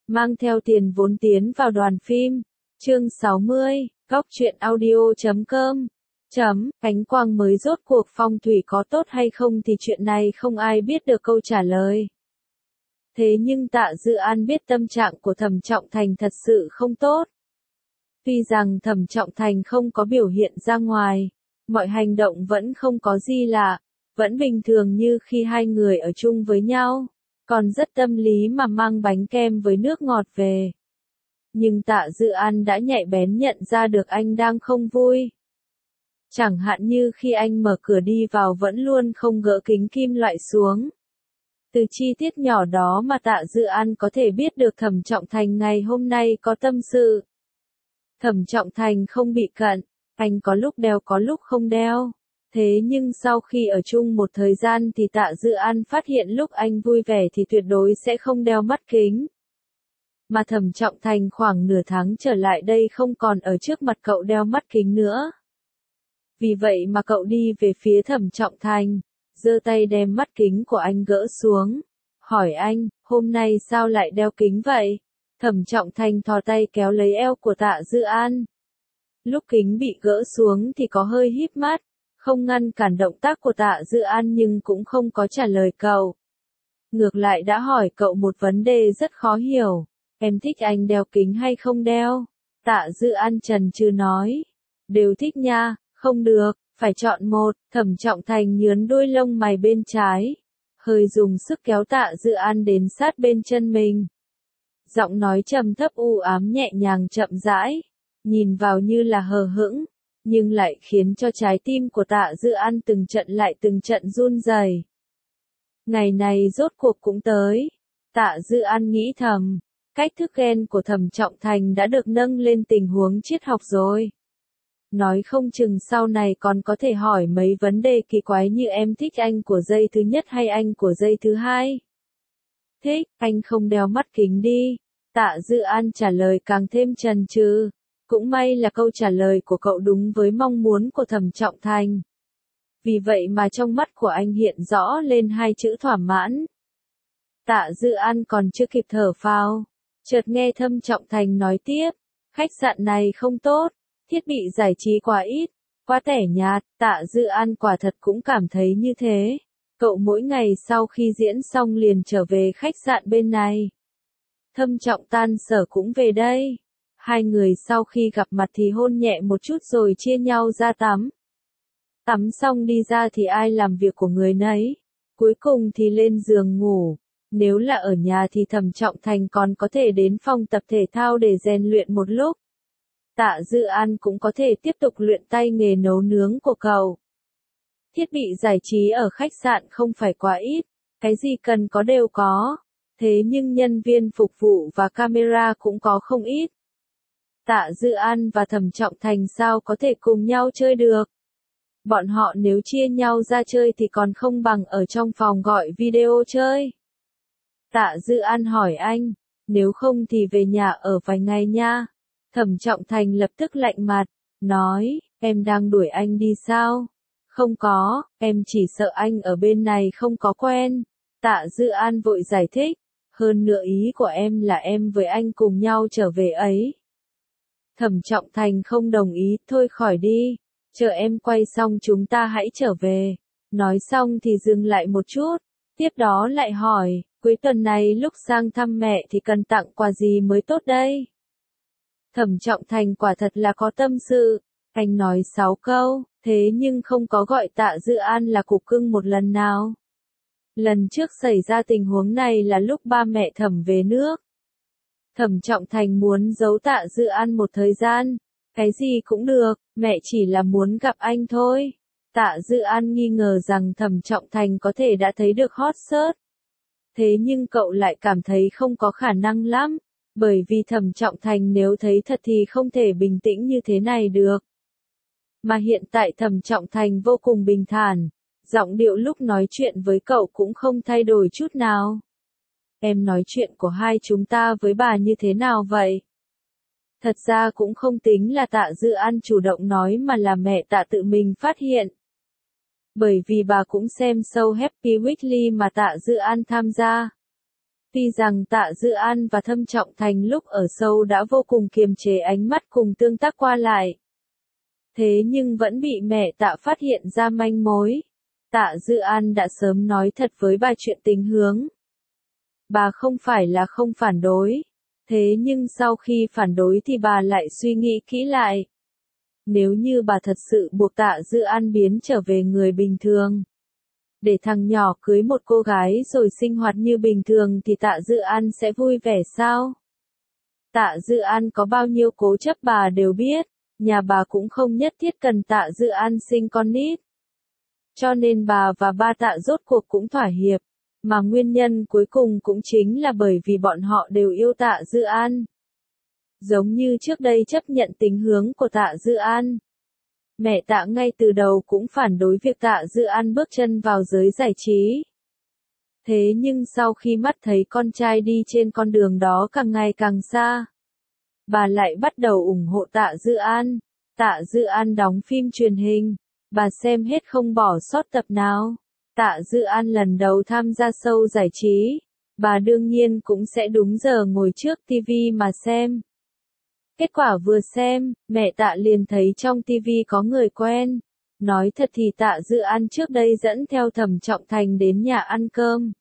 mang theo tiền vốn tiến vào đoàn phim. Chương 60, goctruyện audio.com. Ánh quang mới rốt cuộc phong thủy có tốt hay không thì chuyện này không ai biết được câu trả lời. Thế nhưng Tạ Dư An biết tâm trạng của Thẩm Trọng Thành thật sự không tốt. Tuy rằng Thẩm Trọng Thành không có biểu hiện ra ngoài, mọi hành động vẫn không có gì lạ, vẫn bình thường như khi hai người ở chung với nhau, còn rất tâm lý mà mang bánh kem với nước ngọt về. Nhưng Tạ Dư An đã nhạy bén nhận ra được anh đang không vui. Chẳng hạn như khi anh mở cửa đi vào vẫn luôn không gỡ kính kim loại xuống. Từ chi tiết nhỏ đó mà Tạ Dư An có thể biết được Thẩm Trọng Thành ngày hôm nay có tâm sự. Thẩm Trọng Thành không bị cận, anh có lúc đeo có lúc không đeo. Thế nhưng sau khi ở chung một thời gian thì Tạ Dư An phát hiện lúc anh vui vẻ thì tuyệt đối sẽ không đeo mắt kính. Mà Thẩm Trọng Thành khoảng nửa tháng trở lại đây không còn ở trước mặt cậu đeo mắt kính nữa. Vì vậy mà cậu đi về phía Thẩm Trọng Thành, giơ tay đem mắt kính của anh gỡ xuống. Hỏi anh, hôm nay sao lại đeo kính vậy? Thẩm Trọng Thành thò tay kéo lấy eo của Tạ Dư An. Lúc kính bị gỡ xuống thì có hơi híp mắt, không ngăn cản động tác của Tạ Dư An nhưng cũng không có trả lời cậu. Ngược lại đã hỏi cậu một vấn đề rất khó hiểu. Em thích anh đeo kính hay không đeo? Tạ Dư An chần chừ nói. Đều thích nha, không được, phải chọn một. Thẩm Trọng Thành nhướn đôi lông mày bên trái, hơi dùng sức kéo Tạ Dư An đến sát bên chân mình. Giọng nói trầm thấp u ám nhẹ nhàng chậm rãi, nhìn vào như là hờ hững, nhưng lại khiến cho trái tim của Tạ Dư An từng trận lại từng trận run rẩy. Ngày này rốt cuộc cũng tới. Tạ Dư An nghĩ thầm, cách thức ghen của Thẩm Trọng Thành đã được nâng lên tình huống triết học rồi. Nói không chừng sau này còn có thể hỏi mấy vấn đề kỳ quái như em thích anh của giây thứ nhất hay anh của giây thứ hai. Thích, anh không đeo mắt kính đi. Tạ Dư An trả lời càng thêm chần chừ. Cũng may là câu trả lời của cậu đúng với mong muốn của Thẩm Trọng Thành. Vì vậy mà trong mắt của anh hiện rõ lên hai chữ thỏa mãn. Tạ Dư An còn chưa kịp thở phào, chợt nghe Thẩm Trọng Thành nói tiếp, khách sạn này không tốt, thiết bị giải trí quá ít, quá tẻ nhạt. Tạ Dư An quả thật cũng cảm thấy như thế. Cậu mỗi ngày sau khi diễn xong liền trở về khách sạn bên này. Thẩm Trọng tan sở cũng về đây. Hai người sau khi gặp mặt thì hôn nhẹ một chút rồi chia nhau ra tắm. Tắm xong đi ra thì ai làm việc của người nấy. Cuối cùng thì lên giường ngủ. Nếu là ở nhà thì Thẩm Trọng Thành còn có thể đến phòng tập thể thao để rèn luyện một lúc. Tạ Dư An cũng có thể tiếp tục luyện tay nghề nấu nướng của cậu. Thiết bị giải trí ở khách sạn không phải quá ít, cái gì cần có đều có. Thế nhưng nhân viên phục vụ và camera cũng có không ít. Tạ Dư An và Thẩm Trọng Thành sao có thể cùng nhau chơi được? Bọn họ nếu chia nhau ra chơi thì còn không bằng ở trong phòng gọi video chơi. Tạ Dư An hỏi anh, nếu không thì về nhà ở vài ngày nha. Thẩm Trọng Thành lập tức lạnh mặt, nói, em đang đuổi anh đi sao? Không có, em chỉ sợ anh ở bên này không có quen. Tạ Dư An vội giải thích, hơn nữa ý của em là em với anh cùng nhau trở về ấy. Thẩm Trọng Thành không đồng ý, thôi khỏi đi, chờ em quay xong chúng ta hãy trở về. Nói xong thì dừng lại một chút, tiếp đó lại hỏi, cuối tuần này lúc sang thăm mẹ thì cần tặng quà gì mới tốt đây? Thẩm Trọng Thành quả thật là có tâm sự, anh nói 6 câu, thế nhưng không có gọi Tạ Dư An là cục cưng một lần nào. Lần trước xảy ra tình huống này là lúc ba mẹ Thẩm về nước. Thẩm Trọng Thành muốn giấu Tạ Dư An một thời gian, cái gì cũng được, mẹ chỉ là muốn gặp anh thôi. Tạ Dư An nghi ngờ rằng Thẩm Trọng Thành có thể đã thấy được hot search. Thế nhưng cậu lại cảm thấy không có khả năng lắm, bởi vì Thẩm Trọng Thành nếu thấy thật thì không thể bình tĩnh như thế này được. Mà hiện tại Thẩm Trọng Thành vô cùng bình thản, giọng điệu lúc nói chuyện với cậu cũng không thay đổi chút nào. Em nói chuyện của hai chúng ta với bà như thế nào vậy? Thật ra cũng không tính là Tạ Dư An chủ động nói mà là mẹ Tạ tự mình phát hiện. Bởi vì bà cũng xem show Happy Weekly mà Tạ Dư An tham gia. Tuy rằng Tạ Dư An và Thẩm Trọng Thành lúc ở sâu đã vô cùng kiềm chế ánh mắt cùng tương tác qua lại. Thế nhưng vẫn bị mẹ Tạ phát hiện ra manh mối. Tạ Dư An đã sớm nói thật với bà chuyện tình hướng. Bà không phải là không phản đối. Thế nhưng sau khi phản đối thì bà lại suy nghĩ kỹ lại. Nếu như bà thật sự buộc Tạ Dư An biến trở về người bình thường, để thằng nhỏ cưới một cô gái rồi sinh hoạt như bình thường thì Tạ Dư An sẽ vui vẻ sao? Tạ Dư An có bao nhiêu cố chấp bà đều biết, nhà bà cũng không nhất thiết cần Tạ Dư An sinh con nít. Cho nên bà và ba Tạ rốt cuộc cũng thỏa hiệp, mà nguyên nhân cuối cùng cũng chính là bởi vì bọn họ đều yêu Tạ Dư An. Giống như trước đây chấp nhận tính hướng của Tạ Dư An. Mẹ Tạ ngay từ đầu cũng phản đối việc Tạ Dư An bước chân vào giới giải trí. Thế nhưng sau khi mắt thấy con trai đi trên con đường đó càng ngày càng xa, bà lại bắt đầu ủng hộ Tạ Dư An. Tạ Dư An đóng phim truyền hình, bà xem hết không bỏ sót tập nào. Tạ Dư An lần đầu tham gia show giải trí, bà đương nhiên cũng sẽ đúng giờ ngồi trước TV mà xem. Kết quả vừa xem, mẹ Tạ liền thấy trong TV có người quen. Nói thật thì Tạ Dư An trước đây dẫn theo Thẩm Trọng Thành đến nhà ăn cơm.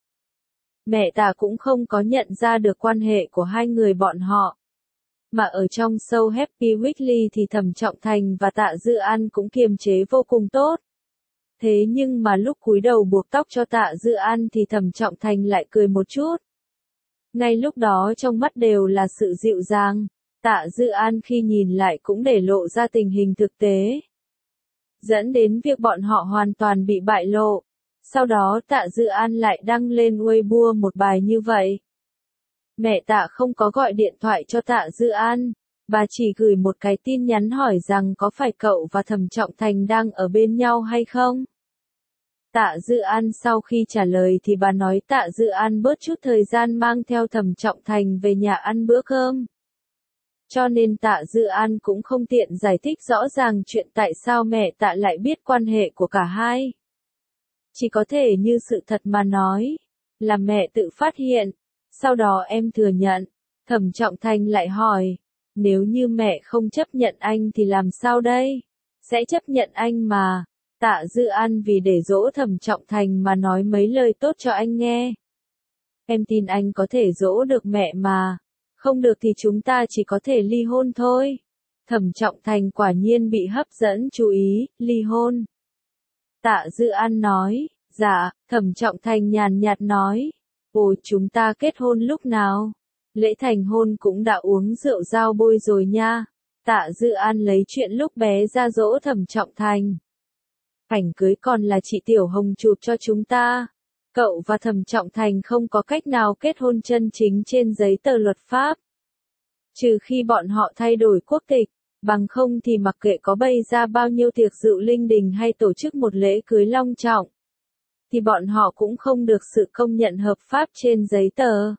Mẹ Tạ cũng không có nhận ra được quan hệ của hai người bọn họ. Mà ở trong show Happy Weekly thì Thẩm Trọng Thành và Tạ Dư An cũng kiềm chế vô cùng tốt. Thế nhưng mà lúc cúi đầu buộc tóc cho Tạ Dư An thì Thẩm Trọng Thành lại cười một chút. Ngay lúc đó trong mắt đều là sự dịu dàng. Tạ Dư An khi nhìn lại cũng để lộ ra tình hình thực tế, dẫn đến việc bọn họ hoàn toàn bị bại lộ. Sau đó Tạ Dư An lại đăng lên Weibo một bài như vậy. Mẹ Tạ không có gọi điện thoại cho Tạ Dư An, bà chỉ gửi một cái tin nhắn hỏi rằng có phải cậu và Thẩm Trọng Thành đang ở bên nhau hay không. Tạ Dư An sau khi trả lời thì bà nói Tạ Dư An bớt chút thời gian mang theo Thẩm Trọng Thành về nhà ăn bữa cơm. Cho nên Tạ Dư An cũng không tiện giải thích rõ ràng chuyện tại sao mẹ Tạ lại biết quan hệ của cả hai. Chỉ có thể như sự thật mà nói, là mẹ tự phát hiện, sau đó em thừa nhận. Thẩm Trọng Thành lại hỏi, nếu như mẹ không chấp nhận anh thì làm sao đây? Sẽ chấp nhận anh mà. Tạ Dư An vì để dỗ Thẩm Trọng Thành mà nói mấy lời tốt cho anh nghe. Em tin anh có thể dỗ được mẹ mà. Không được thì chúng ta chỉ có thể ly hôn thôi. Thẩm Trọng Thành quả nhiên bị hấp dẫn chú ý, ly hôn. Tạ Dư An nói, dạ. Thẩm Trọng Thành nhàn nhạt nói, ồ chúng ta kết hôn lúc nào? Lễ thành hôn cũng đã uống rượu giao bôi rồi nha. Tạ Dư An lấy chuyện lúc bé ra dỗ Thẩm Trọng Thành. Ảnh cưới còn là chị Tiểu Hồng chụp cho chúng ta. Cậu và Thẩm Trọng Thành không có cách nào kết hôn chân chính trên giấy tờ luật pháp. Trừ khi bọn họ thay đổi quốc tịch, bằng không thì mặc kệ có bày ra bao nhiêu tiệc rượu linh đình hay tổ chức một lễ cưới long trọng, thì bọn họ cũng không được sự công nhận hợp pháp trên giấy tờ.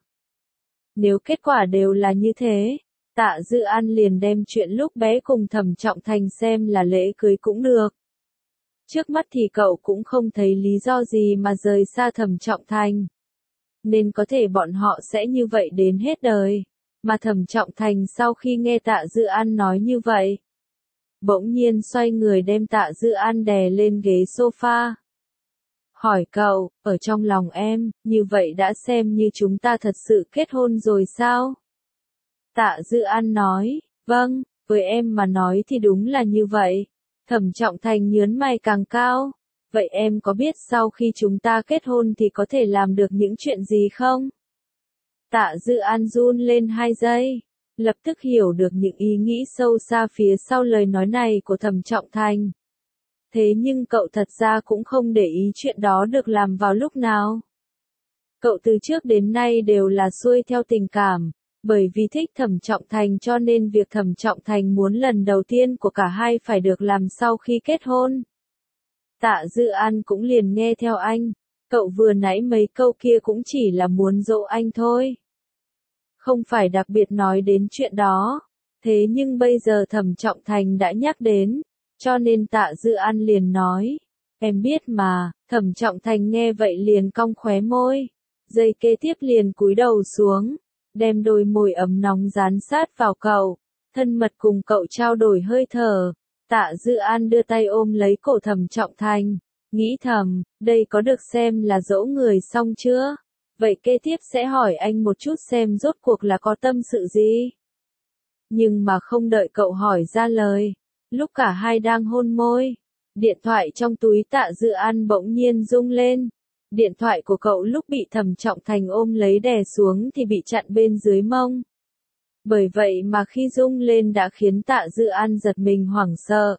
Nếu kết quả đều là như thế, Tạ Dư An liền đem chuyện lúc bé cùng Thẩm Trọng Thành xem là lễ cưới cũng được. Trước mắt thì cậu cũng không thấy lý do gì mà rời xa Thẩm Trọng Thành. Nên có thể bọn họ sẽ như vậy đến hết đời. Mà Thẩm Trọng Thành sau khi nghe Tạ Dư An nói như vậy, bỗng nhiên xoay người đem Tạ Dư An đè lên ghế sofa. Hỏi cậu, ở trong lòng em, như vậy đã xem như chúng ta thật sự kết hôn rồi sao? Tạ Dư An nói, vâng, với em mà nói thì đúng là như vậy. Thẩm Trọng Thành nhớn mày càng cao. Vậy em có biết sau khi chúng ta kết hôn thì có thể làm được những chuyện gì không? Tạ Dư An run lên 2 giây. Lập tức hiểu được những ý nghĩ sâu xa phía sau lời nói này của Thẩm Trọng Thành. Thế nhưng cậu thật ra cũng không để ý chuyện đó được làm vào lúc nào. Cậu từ trước đến nay đều là xuôi theo tình cảm. Bởi vì thích Thẩm Trọng Thành cho nên việc Thẩm Trọng Thành muốn lần đầu tiên của cả hai phải được làm sau khi kết hôn. Tạ Dư An cũng liền nghe theo anh. Cậu vừa nãy mấy câu kia cũng chỉ là muốn dỗ anh thôi. Không phải đặc biệt nói đến chuyện đó. Thế nhưng bây giờ Thẩm Trọng Thành đã nhắc đến. Cho nên Tạ Dư An liền nói. Em biết mà. Thẩm Trọng Thành nghe vậy liền cong khóe môi. Giây kế tiếp liền cúi đầu xuống, đem đôi môi ấm nóng dán sát vào cậu, thân mật cùng cậu trao đổi hơi thở. Tạ Dư An đưa tay ôm lấy cổ Thẩm Trọng Thành, nghĩ thầm, đây có được xem là dỗ người xong chưa? Vậy kế tiếp sẽ hỏi anh một chút xem rốt cuộc là có tâm sự gì? Nhưng mà không đợi cậu hỏi ra lời, lúc cả hai đang hôn môi, điện thoại trong túi Tạ Dư An bỗng nhiên rung lên. Điện thoại của cậu lúc bị Thẩm Trọng Thành ôm lấy đè xuống thì bị chặn bên dưới mông. Bởi vậy mà khi rung lên đã khiến Tạ Dư An giật mình hoảng sợ.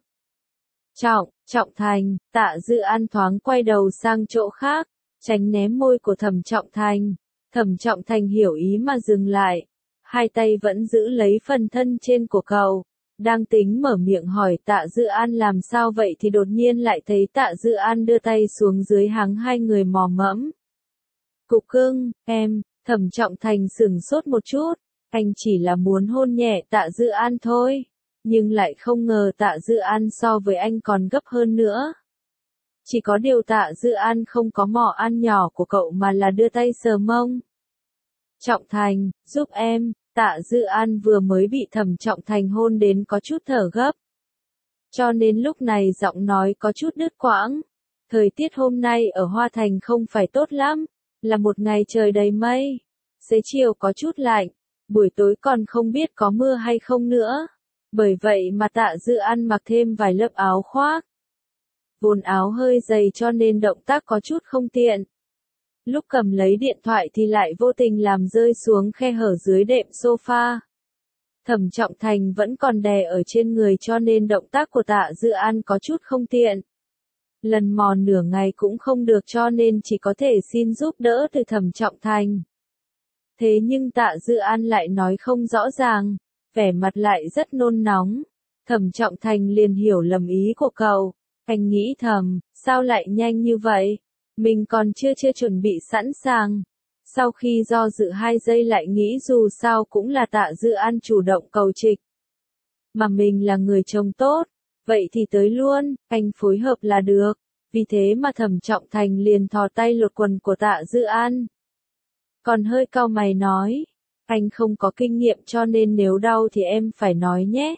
Trọng Thành, Tạ Dư An thoáng quay đầu sang chỗ khác, tránh né môi của Thẩm Trọng Thành. Thẩm Trọng Thành hiểu ý mà dừng lại, hai tay vẫn giữ lấy phần thân trên của cậu, đang tính mở miệng hỏi Tạ Dư An làm sao vậy thì đột nhiên lại thấy Tạ Dư An đưa tay xuống dưới háng hai người mò mẫm. Cục cưng, em, Thẩm Trọng Thành sửng sốt một chút, anh chỉ là muốn hôn nhẹ Tạ Dư An thôi, nhưng lại không ngờ Tạ Dư An so với anh còn gấp hơn nữa. Chỉ có điều Tạ Dư An không có mò ăn nhỏ của cậu mà là đưa tay sờ mông. Trọng Thành, giúp em. Tạ Dư An vừa mới bị Thẩm Trọng Thành hôn đến có chút thở gấp. Cho nên lúc này giọng nói có chút đứt quãng. Thời tiết hôm nay ở Hoa Thành không phải tốt lắm, là một ngày trời đầy mây. Xế chiều có chút lạnh, buổi tối còn không biết có mưa hay không nữa. Bởi vậy mà Tạ Dư An mặc thêm vài lớp áo khoác. Vốn áo hơi dày cho nên động tác có chút không tiện. Lúc cầm lấy điện thoại thì lại vô tình làm rơi xuống khe hở dưới đệm sofa. Thẩm Trọng Thành vẫn còn đè ở trên người cho nên động tác của Tạ Dư An có chút không tiện. Lần mò nửa ngày cũng không được cho nên chỉ có thể xin giúp đỡ từ Thẩm Trọng Thành. Thế nhưng Tạ Dư An lại nói không rõ ràng, vẻ mặt lại rất nôn nóng. Thẩm Trọng Thành liền hiểu lầm ý của cậu. Anh nghĩ thầm, sao lại nhanh như vậy? Mình còn chưa chuẩn bị sẵn sàng. Sau khi do dự 2 giây lại nghĩ dù sao cũng là Tạ Dư An chủ động cầu trịch. Mà mình là người chồng tốt, vậy thì tới luôn, anh phối hợp là được. Vì thế mà Thẩm Trọng Thành liền thò tay lột quần của Tạ Dư An. Còn hơi cau mày nói, anh không có kinh nghiệm cho nên nếu đau thì em phải nói nhé.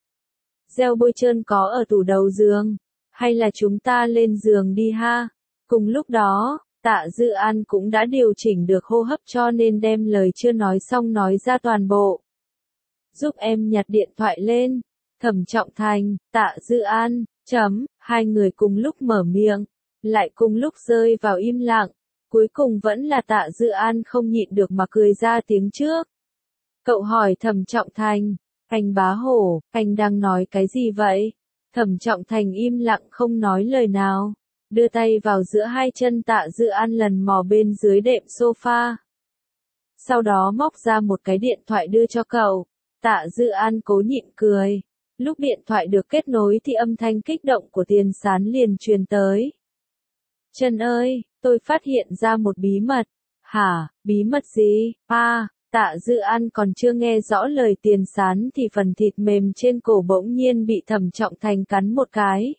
Gel bôi trơn có ở tủ đầu giường, hay là chúng ta lên giường đi ha? Cùng lúc đó, Tạ Dư An cũng đã điều chỉnh được hô hấp cho nên đem lời chưa nói xong nói ra toàn bộ. Giúp em nhặt điện thoại lên. Thẩm Trọng Thành, Tạ Dư An, hai người cùng lúc mở miệng, lại cùng lúc rơi vào im lặng. Cuối cùng vẫn là Tạ Dư An không nhịn được mà cười ra tiếng trước. Cậu hỏi Thẩm Trọng Thành, anh bá hổ, anh đang nói cái gì vậy? Thẩm Trọng Thành im lặng không nói lời nào, đưa tay vào giữa hai chân Tạ Dư An lần mò bên dưới đệm sofa. Sau đó móc ra một cái điện thoại đưa cho cậu. Tạ Dư An cố nhịn cười. Lúc điện thoại được kết nối thì âm thanh kích động của Tiền Sán liền truyền tới. Trần ơi, tôi phát hiện ra một bí mật. Hả, bí mật gì? Tạ Dư An còn chưa nghe rõ lời Tiền Sán thì phần thịt mềm trên cổ bỗng nhiên bị Thẩm Trọng Thành cắn một cái.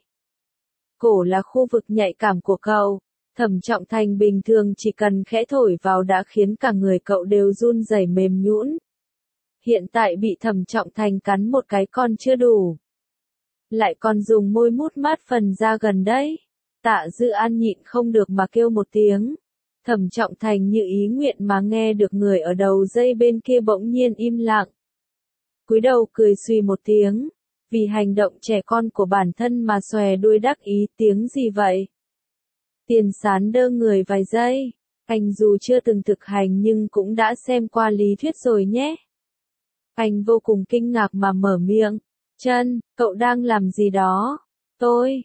Cổ là khu vực nhạy cảm của cậu. Thẩm Trọng Thành bình thường chỉ cần khẽ thổi vào đã khiến cả người cậu đều run rẩy mềm nhũn. Hiện tại bị Thẩm Trọng Thành cắn một cái còn chưa đủ. Lại còn dùng môi mút mát phần da gần đấy. Tạ Dư An nhịn không được mà kêu một tiếng. Thẩm Trọng Thành như ý nguyện mà nghe được người ở đầu dây bên kia bỗng nhiên im lặng. Cúi đầu cười suy một tiếng. Vì hành động trẻ con của bản thân mà xòe đuôi đắc ý tiếng gì vậy? Tiền Sán đơ người vài giây. Anh dù chưa từng thực hành nhưng cũng đã xem qua lý thuyết rồi nhé. Anh vô cùng kinh ngạc mà mở miệng. Chân, cậu đang làm gì đó? Tôi,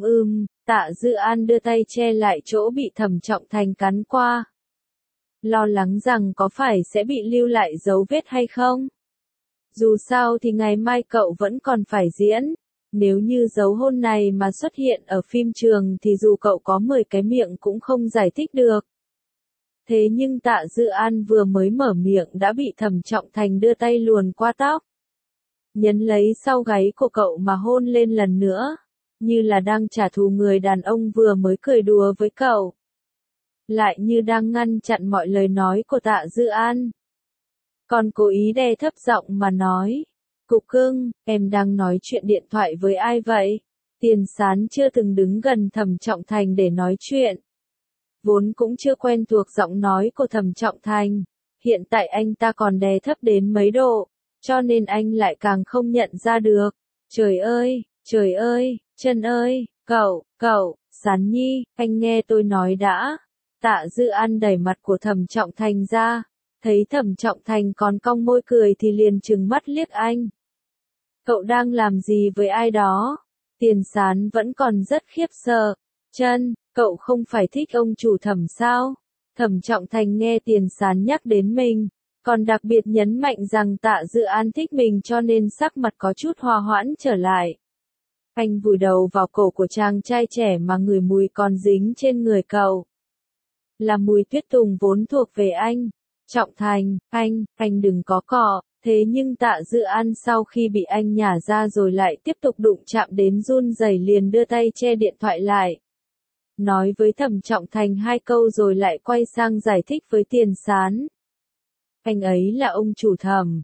Tạ Dư An đưa tay che lại chỗ bị Thẩm Trọng Thành cắn qua. Lo lắng rằng có phải sẽ bị lưu lại dấu vết hay không? Dù sao thì ngày mai cậu vẫn còn phải diễn. Nếu như dấu hôn này mà xuất hiện ở phim trường thì dù cậu có 10 cái miệng cũng không giải thích được. Thế nhưng Tạ Dư An vừa mới mở miệng đã bị Thẩm Trọng Thành đưa tay luồn qua tóc. Nhấn lấy sau gáy của cậu mà hôn lên lần nữa. Như là đang trả thù người đàn ông vừa mới cười đùa với cậu. lại như đang ngăn chặn mọi lời nói của Tạ Dư An. Còn cố ý đè thấp giọng mà nói, Cục Cưng, em đang nói chuyện điện thoại với ai vậy? Tiền Sán chưa từng đứng gần Thẩm Trọng Thành để nói chuyện. Vốn cũng chưa quen thuộc giọng nói của Thẩm Trọng Thành. Hiện tại anh ta còn đè thấp đến mấy độ, cho nên anh lại càng không nhận ra được. Trời ơi, Chân ơi, cậu, Sán Nhi, anh nghe tôi nói đã. Tạ Dư An đẩy mặt của Thẩm Trọng Thành ra, thấy Thẩm Trọng Thành còn cong môi cười thì liền trừng mắt liếc anh. Cậu đang làm gì với ai đó? Tiền Sán vẫn còn rất khiếp sợ. Chân, cậu không phải thích ông chủ Thẩm sao? Thẩm Trọng Thành nghe Tiền Sán nhắc đến mình, còn đặc biệt nhấn mạnh rằng Tạ Dư An thích mình cho nên sắc mặt có chút hòa hoãn trở lại. Anh vùi đầu vào cổ của chàng trai trẻ mà ngửi mùi còn dính trên người cậu. Là mùi tuyết tùng vốn thuộc về anh. Trọng Thành, anh đừng có cọ. Thế nhưng Tạ Dư An sau khi bị anh nhả ra rồi lại tiếp tục đụng chạm đến run rẩy liền đưa tay che điện thoại lại. Nói với Thẩm Trọng Thành 2 câu rồi lại quay sang giải thích với Tiền Sán. Anh ấy là ông chủ Thẩm.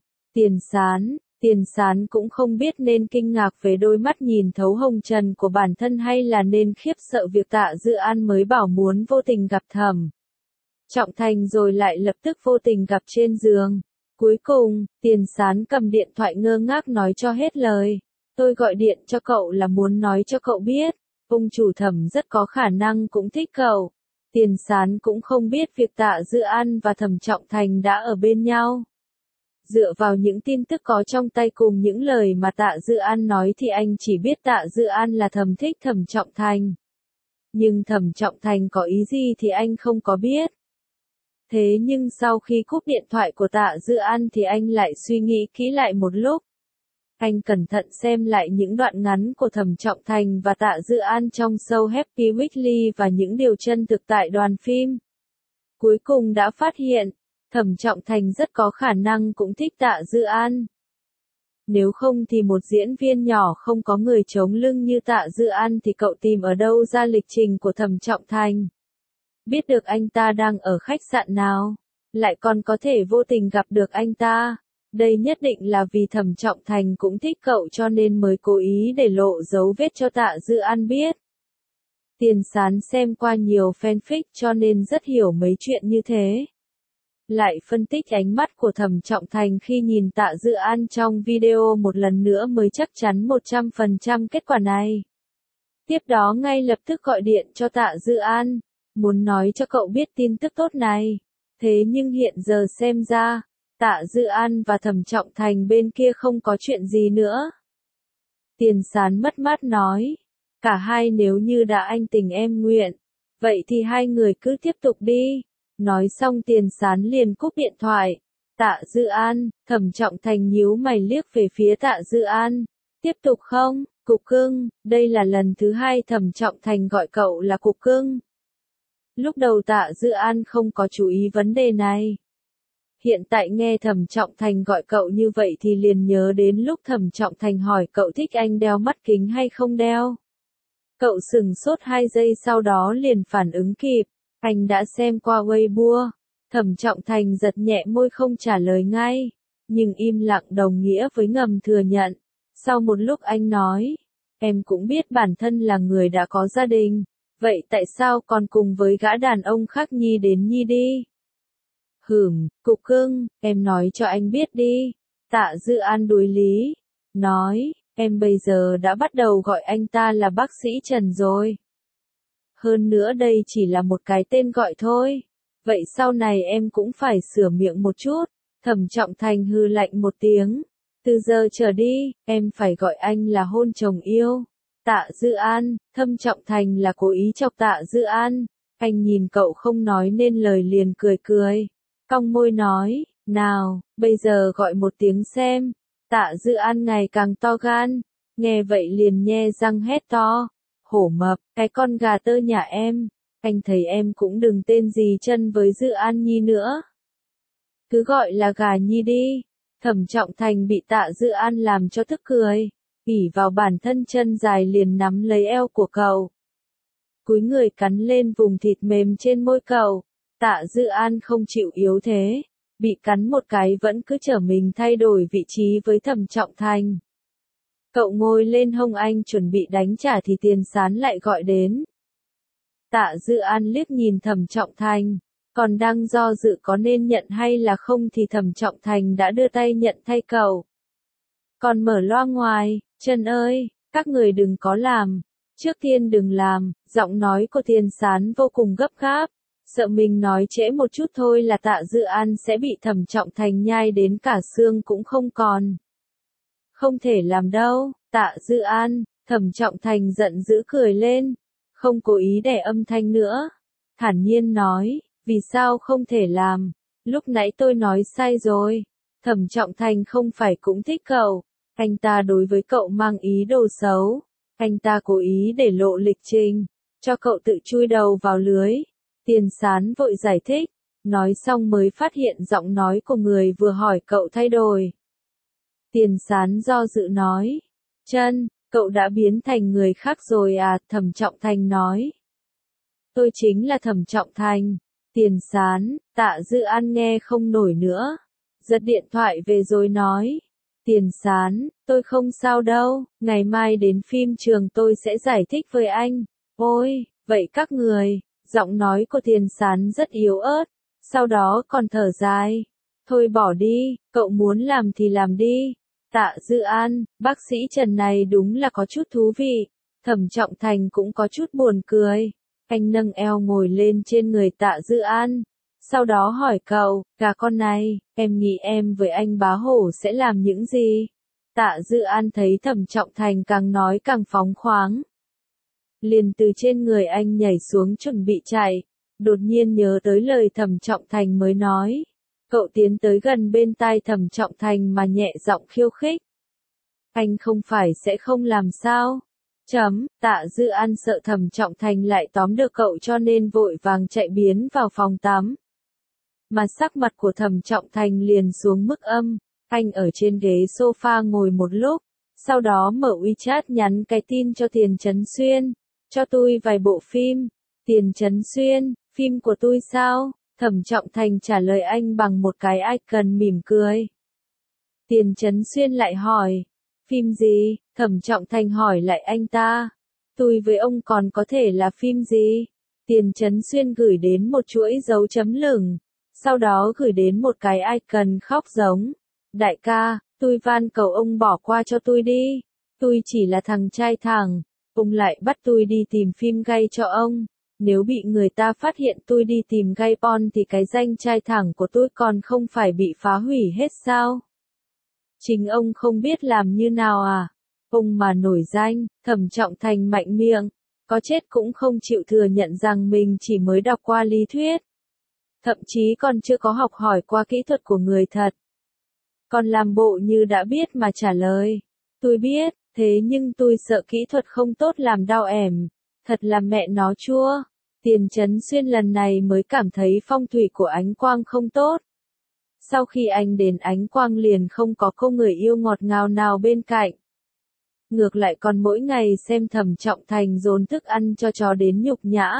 Tiền Sán cũng không biết nên kinh ngạc về đôi mắt nhìn thấu hồng trần của bản thân hay là nên khiếp sợ việc Tạ Dư An mới bảo muốn vô tình gặp Thẩm Trọng Thành rồi lại lập tức vô tình gặp trên giường. Cuối cùng, Tiền Sán cầm điện thoại ngơ ngác nói cho hết lời. Tôi gọi điện cho cậu là muốn nói cho cậu biết, ông chủ Thẩm rất có khả năng cũng thích cậu. Tiền Sán cũng không biết việc Tạ Dư An và Thẩm Trọng Thành đã ở bên nhau. Dựa vào những tin tức có trong tay cùng những lời mà Tạ Dư An nói thì anh chỉ biết Tạ Dư An là thầm thích Thẩm Trọng Thành. Nhưng Thẩm Trọng Thành có ý gì thì anh không có biết. Thế nhưng sau khi cúp điện thoại của Tạ Dư An thì anh lại suy nghĩ kỹ lại một lúc. Anh cẩn thận xem lại những đoạn ngắn của Thẩm Trọng Thành và Tạ Dư An trong show Happy Weekly và những điều chân thực tại đoàn phim. Cuối cùng đã phát hiện, Thẩm Trọng Thành rất có khả năng cũng thích Tạ Dư An. Nếu không thì một diễn viên nhỏ không có người chống lưng như Tạ Dư An thì cậu tìm ở đâu ra lịch trình của Thẩm Trọng Thành? Biết được anh ta đang ở khách sạn nào, lại còn có thể vô tình gặp được anh ta. Đây nhất định là vì Thẩm Trọng Thành cũng thích cậu cho nên mới cố ý để lộ dấu vết cho Tạ Dư An biết. Tiền Sán xem qua nhiều fanfic cho nên rất hiểu mấy chuyện như thế. Lại phân tích ánh mắt của Thẩm Trọng Thành khi nhìn Tạ Dư An trong video một lần nữa mới chắc chắn 100% kết quả này. Tiếp đó ngay lập tức gọi điện cho Tạ Dư An, muốn nói cho cậu biết tin tức tốt này. Thế nhưng hiện giờ xem ra, Tạ Dư An và Thẩm Trọng Thành bên kia không có chuyện gì nữa. Tiền Sán mất mát nói, cả hai nếu như đã anh tình em nguyện, vậy thì hai người cứ tiếp tục đi. Nói xong Tiền Sán liền cúp điện thoại. Tạ Dư An, Thẩm Trọng Thành nhíu mày liếc về phía Tạ Dư An. Tiếp tục không, Cục Cưng, đây là lần thứ 2 Thẩm Trọng Thành gọi cậu là Cục Cưng. Lúc đầu Tạ Dư An không có chú ý vấn đề này. Hiện tại nghe Thẩm Trọng Thành gọi cậu như vậy thì liền nhớ đến lúc Thẩm Trọng Thành hỏi cậu thích anh đeo mắt kính hay không đeo. Cậu sững sốt 2 giây sau đó liền phản ứng kịp. Anh đã xem qua Weibo. Thẩm Trọng Thành giật nhẹ môi không trả lời ngay. Nhưng im lặng đồng nghĩa với ngầm thừa nhận. Sau một lúc anh nói. Em cũng biết bản thân là người đã có gia đình. Vậy tại sao còn cùng với gã đàn ông khác Nhi đến Nhi đi? Cục Cưng, em nói cho anh biết đi. Tạ Dư An đối lý. Nói, em bây giờ đã bắt đầu gọi anh ta là bác sĩ Trần rồi. Hơn nữa đây chỉ là một cái tên gọi thôi. Vậy sau này em cũng phải sửa miệng một chút. Thẩm Trọng Thành hừ lạnh một tiếng. Từ giờ trở đi, em phải gọi anh là hôn chồng yêu. Tạ Dư An, Thẩm Trọng Thành là cố ý chọc Tạ Dư An. Anh nhìn cậu không nói nên lời liền cười. Cong môi nói, nào, bây giờ gọi một tiếng xem. Tạ Dư An ngày càng to gan. Nghe vậy liền nhe răng hét to. Hổ mập, cái con gà tơ nhà em. Anh thấy em cũng đừng tên gì Chân với Dư An Nhi nữa. Cứ gọi là gà Nhi đi. Thẩm Trọng Thành bị Tạ Dư An làm cho tức cười. ỉ vào bản thân chân dài liền nắm lấy eo của cậu. cúi người cắn lên vùng thịt mềm trên môi cậu. Tạ Dư An không chịu yếu thế, bị cắn một cái vẫn cứ trở mình thay đổi vị trí với Thẩm Trọng Thành. Cậu ngồi lên hông anh chuẩn bị đánh trả thì Tiền Sán lại gọi đến. Tạ Dư An liếc nhìn Thẩm Trọng Thành, còn đang do dự có nên nhận hay là không thì Thẩm Trọng Thành đã đưa tay nhận thay cậu. Còn mở loa ngoài, Trần ơi, các người đừng có làm, trước tiên đừng làm, giọng nói của Tiền Sán vô cùng gấp gáp, sợ mình nói trễ một chút thôi là Tạ Dư An sẽ bị Thẩm Trọng Thành nhai đến cả xương cũng không còn. Không thể làm đâu, Tạ Dư An, Thẩm Trọng Thành giận dữ cười lên, không cố ý đè âm thanh nữa, thản nhiên nói, vì sao không thể làm, lúc nãy tôi nói sai rồi, Thẩm Trọng Thành không phải cũng thích cậu, anh ta đối với cậu mang ý đồ xấu, anh ta cố ý để lộ lịch trình, cho cậu tự chui đầu vào lưới. Tiền Sán vội giải thích, nói xong mới phát hiện giọng nói của người vừa hỏi cậu thay đổi. Tiền Sán do dự nói, Chân, cậu đã biến thành người khác rồi à, Thẩm Trọng Thành nói. Tôi chính là Thẩm Trọng Thành. Tiền Sán, Tạ Dư An nghe không nổi nữa, giật điện thoại về rồi nói. Tiền Sán, tôi không sao đâu, ngày mai đến phim trường tôi sẽ giải thích với anh. Ôi, vậy các người, giọng nói của Tiền Sán rất yếu ớt, sau đó còn thở dài. Thôi bỏ đi, cậu muốn làm thì làm đi. Tạ Dư An, bác sĩ Trần này đúng là có chút thú vị. Thẩm Trọng Thành cũng có chút buồn cười. Anh nâng eo ngồi lên trên người Tạ Dư An. Sau đó hỏi cậu, gà con này, em nghĩ em với anh bá hổ sẽ làm những gì? Tạ Dư An thấy Thẩm Trọng Thành càng nói càng phóng khoáng. Liền từ trên người anh nhảy xuống chuẩn bị chạy. Đột nhiên nhớ tới lời Thẩm Trọng Thành mới nói. Cậu tiến tới gần bên tai Thẩm Trọng Thành mà nhẹ giọng khiêu khích. Anh không phải sẽ không làm sao? Tạ Dư An sợ Thẩm Trọng Thành lại tóm được cậu cho nên vội vàng chạy biến vào phòng tắm. Mà sắc mặt của Thẩm Trọng Thành liền xuống mức âm, anh ở trên ghế sofa ngồi một lúc, sau đó mở WeChat nhắn cái tin cho Tiền Chấn Xuyên, cho tôi vài bộ phim. Tiền Chấn Xuyên, phim của tôi sao? Thẩm Trọng Thành trả lời anh bằng một cái icon mỉm cười. Tiền Chấn Xuyên lại hỏi, phim gì? Thẩm Trọng Thành hỏi lại anh ta, tôi với ông còn có thể là phim gì? Tiền Chấn Xuyên gửi đến một chuỗi dấu chấm lửng, sau đó gửi đến một cái icon khóc giống. Đại ca, tôi van cầu ông bỏ qua cho tôi đi, tôi chỉ là thằng trai thẳng, ông lại bắt tôi đi tìm phim gay cho ông. Nếu bị người ta phát hiện tôi đi tìm gay porn thì cái danh trai thẳng của tôi còn không phải bị phá hủy hết sao? Chính ông không biết làm như nào à? Ông mà nổi danh, Thẩm Trọng Thành mạnh miệng, có chết cũng không chịu thừa nhận rằng mình chỉ mới đọc qua lý thuyết. Thậm chí còn chưa có học hỏi qua kỹ thuật của người thật. Còn làm bộ như đã biết mà trả lời. Tôi biết, thế nhưng tôi sợ kỹ thuật không tốt làm đau ẻm. Thật là mẹ nó chua. Tiền Chấn Xuyên lần này mới cảm thấy phong thủy của Ánh Quang không tốt. Sau khi anh đến Ánh Quang liền không có cô người yêu ngọt ngào nào bên cạnh. Ngược lại còn mỗi ngày xem Thẩm Trọng Thành dồn thức ăn cho chó đến nhục nhã.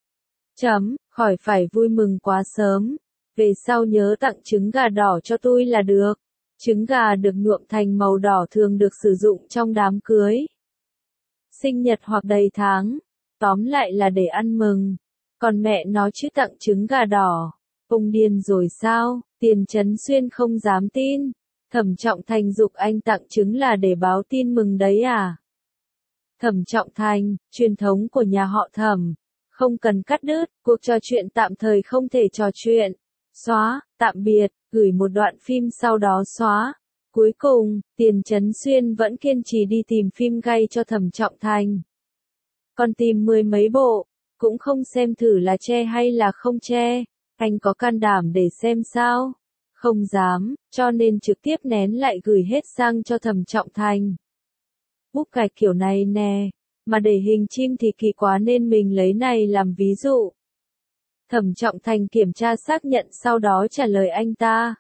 Khỏi phải vui mừng quá sớm. Về sau nhớ tặng trứng gà đỏ cho tôi là được. Trứng gà được nhuộm thành màu đỏ thường được sử dụng trong đám cưới, sinh nhật hoặc đầy tháng. Tóm lại là để ăn mừng. Còn mẹ nó chứ tặng trứng gà đỏ. Ông điên rồi sao? Tiền Chấn Xuyên không dám tin. Thẩm Trọng Thành giục anh tặng trứng là để báo tin mừng đấy à? Thẩm Trọng Thành, truyền thống của nhà họ Thẩm. Không cần cắt đứt, cuộc trò chuyện tạm thời không thể trò chuyện. Xóa, tạm biệt, gửi một đoạn phim sau đó xóa. Cuối cùng, Tiền Chấn Xuyên vẫn kiên trì đi tìm phim gay cho Thẩm Trọng Thành. Còn tìm 10 mấy bộ, cũng không xem thử là che hay là không che. Anh có can đảm để xem sao? Không dám, cho nên trực tiếp nén lại gửi hết sang cho Thẩm Trọng Thành. Búp gạch kiểu này nè, mà để hình chim thì kỳ quá nên mình lấy này làm ví dụ. Thẩm Trọng Thành kiểm tra xác nhận sau đó trả lời anh ta.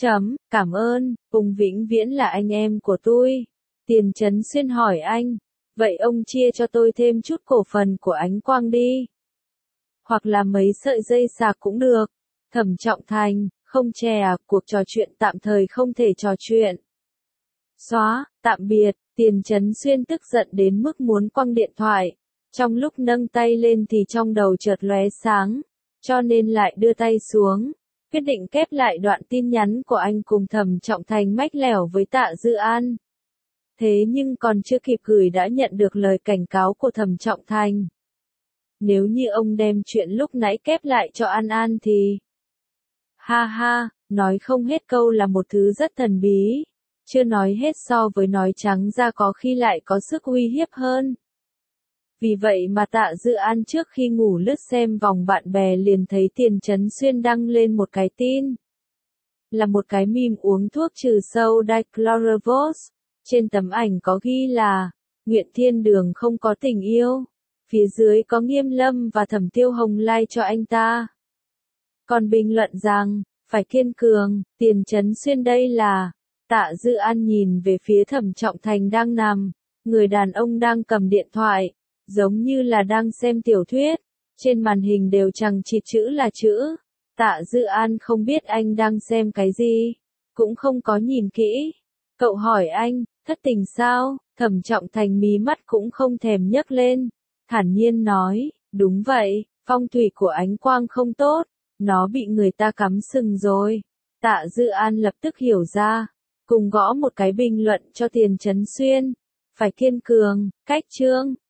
Cảm ơn, ông vĩnh viễn là anh em của tôi. Tiền Chấn Xuyên hỏi anh, Vậy ông chia cho tôi thêm chút cổ phần của Ánh Quang đi. Hoặc là mấy sợi dây sạc cũng được. Thẩm Trọng Thành, không chè à, cuộc trò chuyện tạm thời không thể trò chuyện. Xóa, tạm biệt, Tiền Chấn Xuyên tức giận đến mức muốn quăng điện thoại. Trong lúc nâng tay lên thì trong đầu chợt lóe sáng, cho nên lại đưa tay xuống, quyết định kép lại đoạn tin nhắn của anh cùng Thẩm Trọng Thành mách lẻo với Tạ Dư An. Thế nhưng còn chưa kịp gửi đã nhận được lời cảnh cáo của Thẩm Trọng Thành. Nếu như ông đem chuyện lúc nãy kép lại cho An An thì... Ha ha, nói không hết câu là một thứ rất thần bí. Chưa nói hết so với nói trắng ra có khi lại có sức uy hiếp hơn. Vì vậy mà Tạ Dư An trước khi ngủ lướt xem vòng bạn bè liền thấy Tiền Chấn Xuyên đăng lên một cái tin. Là một cái meme uống thuốc trừ sâu Diclofenac. Trên tấm ảnh có ghi là, Nguyện Thiên Đường không có tình yêu. Phía dưới có Nghiêm Lâm và Thẩm Tiêu Hồng like cho anh ta. Còn bình luận rằng, phải kiên cường, Tiền Chấn Xuyên đây là... Tạ Dư An nhìn về phía Thẩm Trọng Thành đang nằm, người đàn ông đang cầm điện thoại, giống như là đang xem tiểu thuyết, trên màn hình đều chằng chịt chữ là chữ. Tạ Dư An không biết anh đang xem cái gì, cũng không có nhìn kỹ. Cậu hỏi anh, thất tình sao? Thẩm Trọng Thành mí mắt cũng không thèm nhấc lên, thản nhiên nói, đúng vậy, phong thủy của Ánh Quang không tốt, nó bị người ta cắm sừng rồi. Tạ Dư An lập tức hiểu ra, cùng gõ một cái bình luận cho Tiền Chấn Xuyên, phải kiên cường, cách chương.